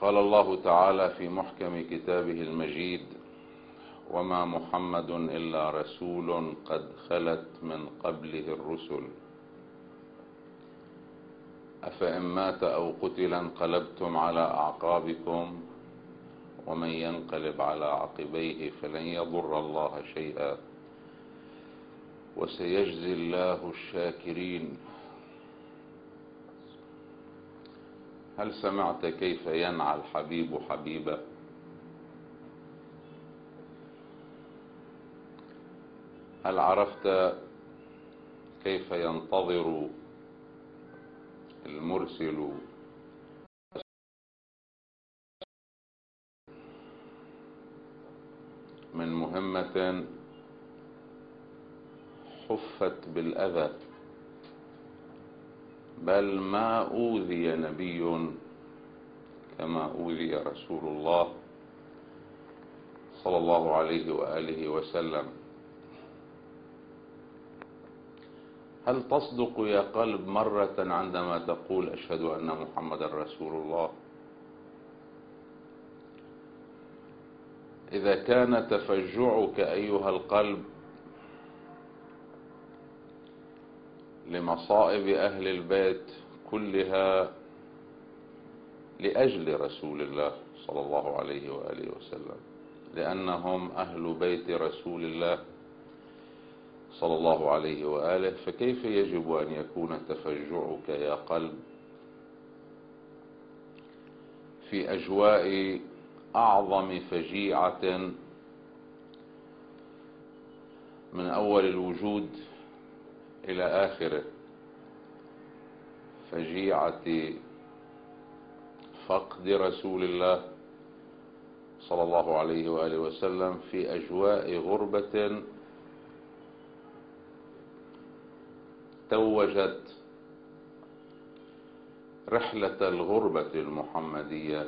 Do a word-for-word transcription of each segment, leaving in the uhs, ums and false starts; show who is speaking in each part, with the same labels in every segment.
Speaker 1: قال الله تعالى في محكم كتابه المجيد: وما محمد إلا رسول قد خلت من قبله الرسل أفإن مات أو قتل انقلبتم على أعقابكم ومن ينقلب على عقبيه فلن يضر الله شيئا وسيجزي الله الشاكرين. هل سمعت كيف ينعى الحبيب حبيبه؟ هل عرفت كيف ينتظر المرسل من مهمة حفت بالأذى؟ بل ما أوذي نبي كما أوذي رسول الله صلى الله عليه وآله وسلم. هل تصدق يا قلب مرة عندما تقول أشهد أن محمد رسول الله؟ إذا كان تفجعك أيها القلب لمصائب أهل البيت كلها لأجل رسول الله صلى الله عليه وآله وسلم، لأنهم أهل بيت رسول الله صلى الله عليه وآله، فكيف يجب أن يكون تفجعك يا قلب في أجواء أعظم فجيعة من أول الوجود إلى آخره، فجيعة فقد رسول الله صلى الله عليه وآله وسلم في أجواء غربة توجت رحلة الغربة المحمدية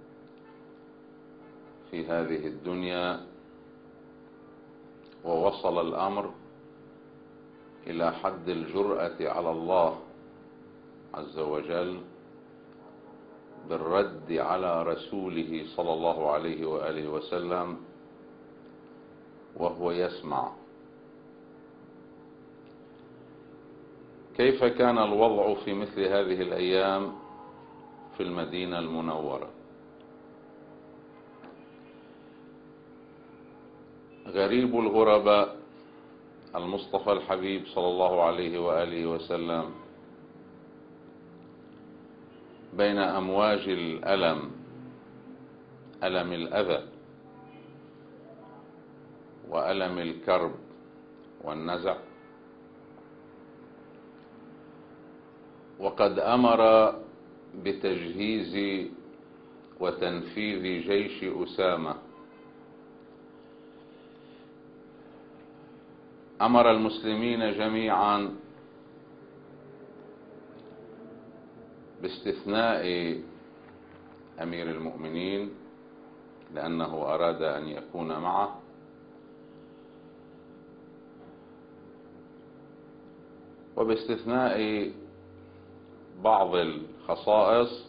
Speaker 1: في هذه الدنيا، ووصل الأمر إلى حد الجرأة على الله عز وجل بالرد على رسوله صلى الله عليه وآله وسلم وهو يسمع. كيف كان الوضع في مثل هذه الأيام في المدينة المنورة؟ غريب الغرباء المصطفى الحبيب صلى الله عليه وآله وسلم بين أمواج الألم، ألم الأذى وألم الكرب والنزع، وقد أمر بتجهيز وتنفيذ جيش أسامة. أمر المسلمين جميعا باستثناء أمير المؤمنين لأنه أراد أن يكون معه، وباستثناء بعض الخصائص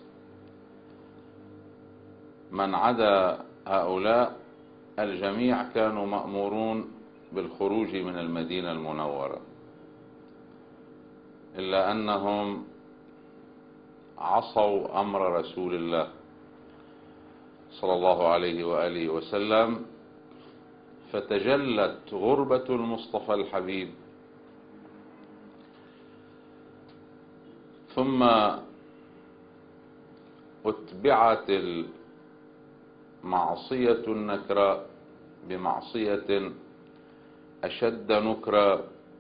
Speaker 1: من عدا هؤلاء الجميع كانوا مأمورون بالخروج من المدينة المنورة، إلا أنهم عصوا أمر رسول الله صلى الله عليه وآله وسلم، فتجلت غربة المصطفى الحبيب، ثم أتبعت المعصية النكراء بمعصية أشد نكرا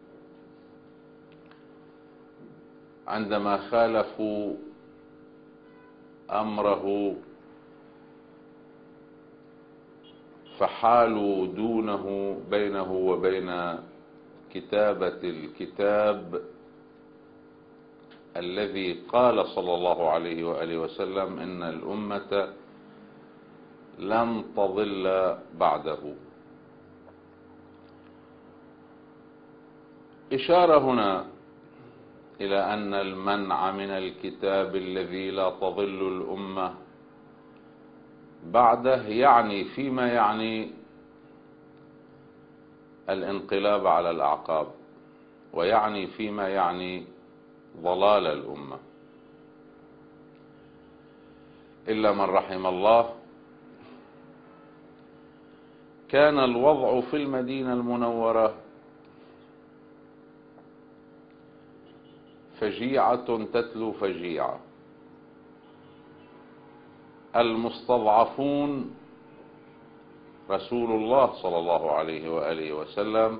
Speaker 1: عندما خالفوا أمره فحالوا دونه بينه وبين كتابة الكتاب الذي قال صلى الله عليه وآله وسلم إن الأمة لن تضل بعده. إشارة هنا إلى أن المنع من الكتاب الذي لا تضل الأمة بعده يعني فيما يعني الانقلاب على الأعقاب، ويعني فيما يعني ضلال الأمة، إلا من رحم الله. كان الوضع في المدينة المنورة فجيعة تتلو فجيعة. المستضعفون رسول الله صلى الله عليه وآله وسلم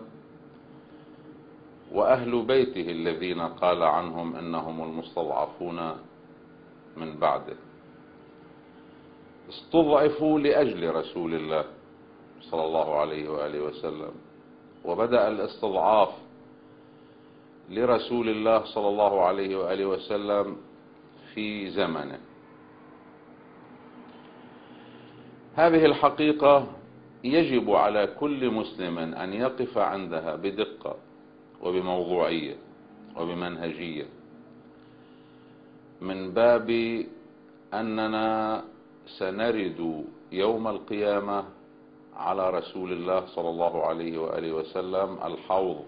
Speaker 1: وأهل بيته الذين قال عنهم إنهم المستضعفون من بعده، استضعفوا لأجل رسول الله صلى الله عليه وآله وسلم. وبدأ الاستضعاف لرسول الله صلى الله عليه وآله وسلم في زمنه. هذه الحقيقة يجب على كل مسلم أن يقف عندها بدقة وبموضوعية وبمنهجية، من باب أننا سنرد يوم القيامة على رسول الله صلى الله عليه وآله وسلم الحوض،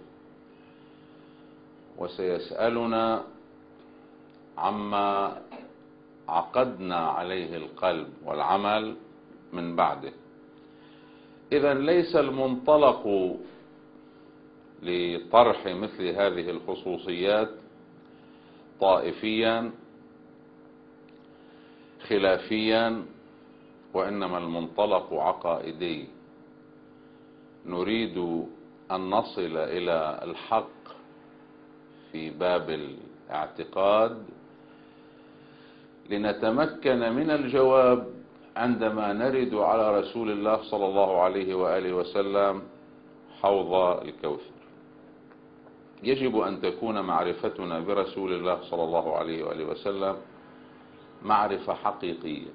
Speaker 1: وسيسألنا عما عقدنا عليه القلب والعمل من بعده. إذن ليس المنطلق لطرح مثل هذه الخصوصيات طائفيا خلافيا، وإنما المنطلق عقائدي. نريد أن نصل إلى الحق في باب الاعتقاد لنتمكن من الجواب عندما نرد على رسول الله صلى الله عليه وآله وسلم حوض الكوثر. يجب أن تكون معرفتنا برسول الله صلى الله عليه وآله وسلم معرفة حقيقية،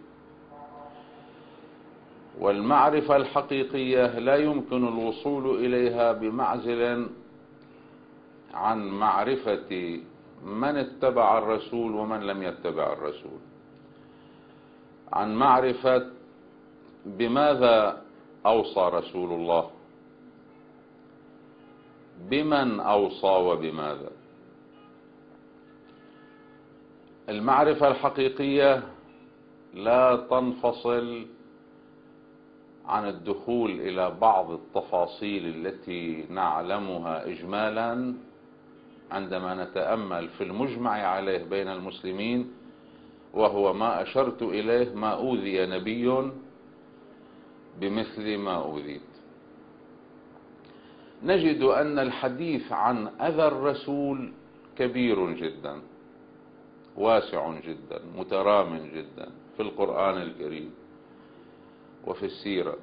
Speaker 1: والمعرفة الحقيقية لا يمكن الوصول إليها بمعزل عن معرفة من اتبع الرسول ومن لم يتبع الرسول، عن معرفة بماذا أوصى رسول الله، بمن أوصى وبماذا. المعرفة الحقيقية لا تنفصل عن الدخول إلى بعض التفاصيل التي نعلمها إجمالا عندما نتأمل في المجمع عليه بين المسلمين، وهو ما أشرت إليه: ما أوذي نبي بمثل ما أوذيت. نجد أن الحديث عن أذى الرسول كبير جدا، واسع جدا، مترام جدا في القرآن الكريم وفي السيرة.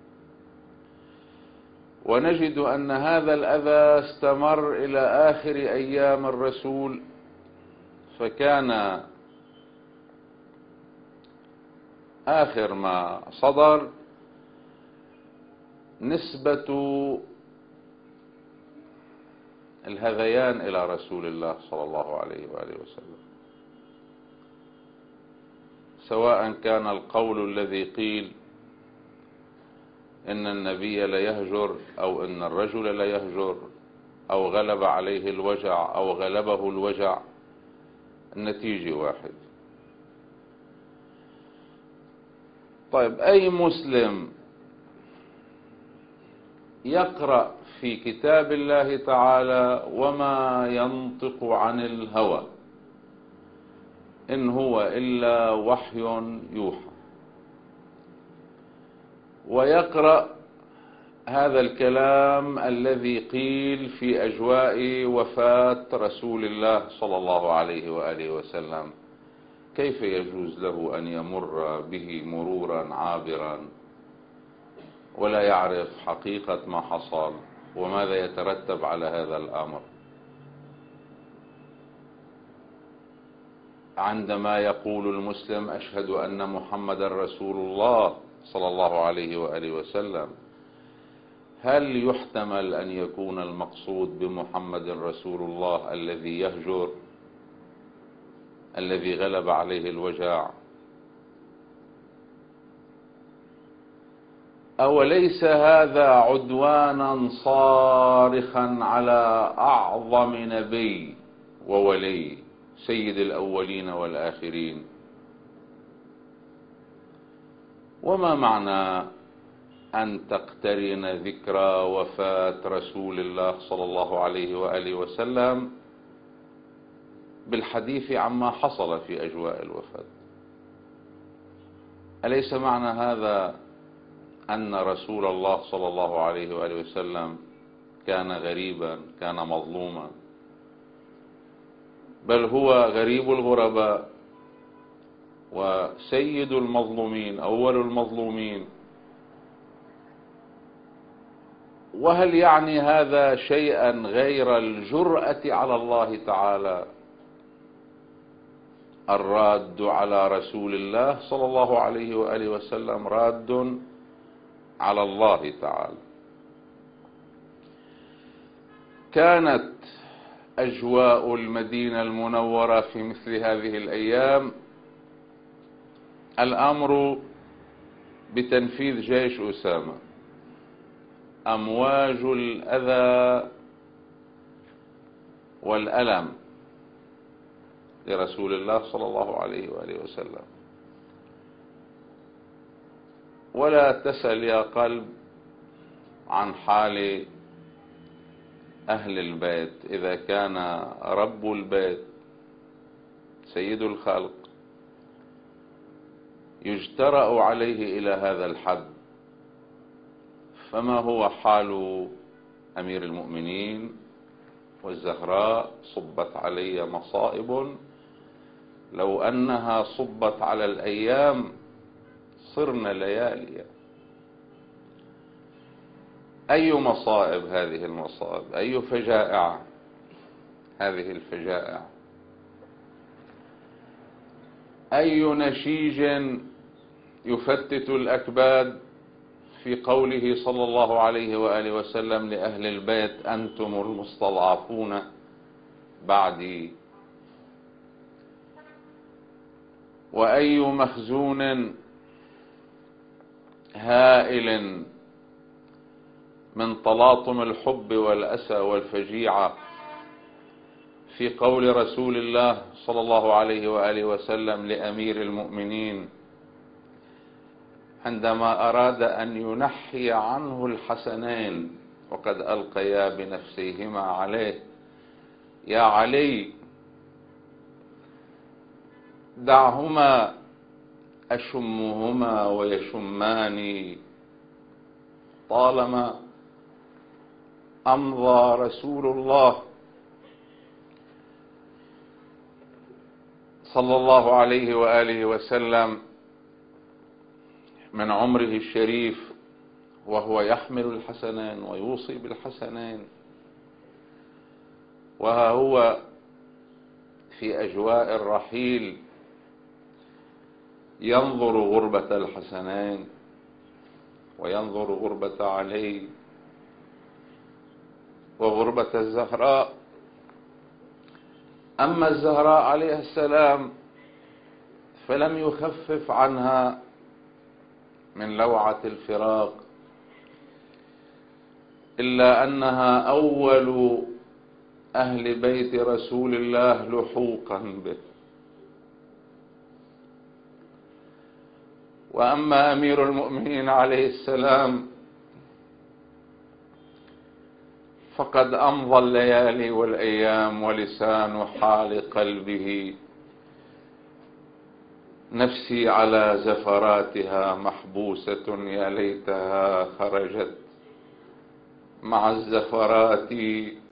Speaker 1: ونجد أن هذا الأذى استمر إلى آخر أيام الرسول، فكان آخر ما صدر نسبة الهذيان إلى رسول الله صلى الله عليه وآله وسلم، سواء كان القول الذي قيل إن النبي لا يهجر، أو إن الرجل لا يهجر، أو غلب عليه الوجع أو غلبه الوجع، النتيجة واحد. طيب، أي مسلم يقرأ في كتاب الله تعالى: وما ينطق عن الهوى إن هو إلا وحي يوحى، ويقرأ هذا الكلام الذي قيل في أجواء وفاة رسول الله صلى الله عليه وآله وسلم، كيف يجوز له أن يمر به مرورا عابرا ولا يعرف حقيقة ما حصل وماذا يترتب على هذا الأمر؟ عندما يقول المسلم: أشهد أن محمد رسول الله صلى الله عليه وآله وسلم، هل يحتمل أن يكون المقصود بمحمد رسول الله الذي يهجر، الذي غلب عليه الوجع، أوليس هذا عدوانا صارخا على أعظم نبي وولي سيد الأولين والآخرين؟ وما معنى أن تقترن ذكرى وفاة رسول الله صلى الله عليه وآله وسلم بالحديث عما حصل في أجواء الوفاة؟ أليس معنى هذا أن رسول الله صلى الله عليه وآله وسلم كان غريبا، كان مظلوما، بل هو غريب الغرباء وسيد المظلومين، أول المظلومين؟ وهل يعني هذا شيئا غير الجرأة على الله تعالى الراد على رسول الله صلى الله عليه وآله وسلم، راد على الله تعالى؟ كانت أجواء المدينة المنورة في مثل هذه الأيام الأمر بتنفيذ جيش أسامة، أمواج الأذى والألم لرسول الله صلى الله عليه وآله وسلم. ولا تسأل يا قلب عن حال أهل البيت إذا كان رب البيت سيد الخلق يجترأ عليه إلى هذا الحد، فما هو حال أمير المؤمنين والزهراء؟ صبت علي مصائب لو أنها صبت على الأيام صرنا لياليا. أي مصائب هذه المصائب، أي فجائع هذه الفجائع، أي نشيج يفتت الأكباد في قوله صلى الله عليه وآله وسلم لأهل البيت أنتم المستضعفون بعدي، وأي مخزون هائل من تلاطم الحب والأسى والفجيعة في قول رسول الله صلى الله عليه وآله وسلم لأمير المؤمنين عندما أراد أن ينحي عنه الحسنين وقد ألقيا بنفسيهما عليه: يا علي دعهما أشمهما ويشماني، طالما أمضى رسول الله صلى الله عليه وآله وسلم من عمره الشريف وهو يحمل الحسنين ويوصي بالحسنين، وها هو في أجواء الرحيل ينظر غربة الحسنين وينظر غربة علي وغربة الزهراء. أما الزهراء عليه السلام فلم يخفف عنها من لوعة الفراق إلا أنها أول أهل بيت رسول الله لحوقا به. وأما أمير المؤمنين عليه السلام فقد أمضى الليالي والأيام ولسان حال قلبه نفسي على زفراتها محبوسة يا ليتها خرجت مع الزفرات